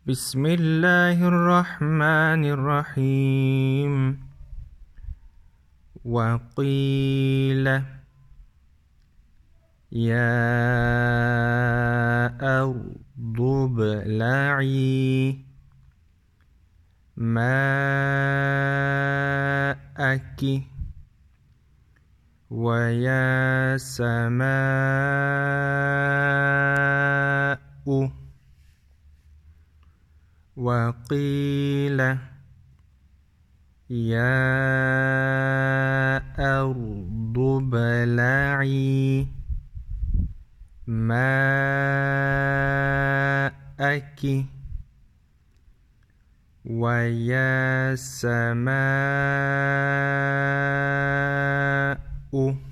بسم الله الرحمن الرحيم. وقيل يا أرض ابلعي ماءك ويا سماء وقيل يا أرض ابلعي ماءك ويا سماء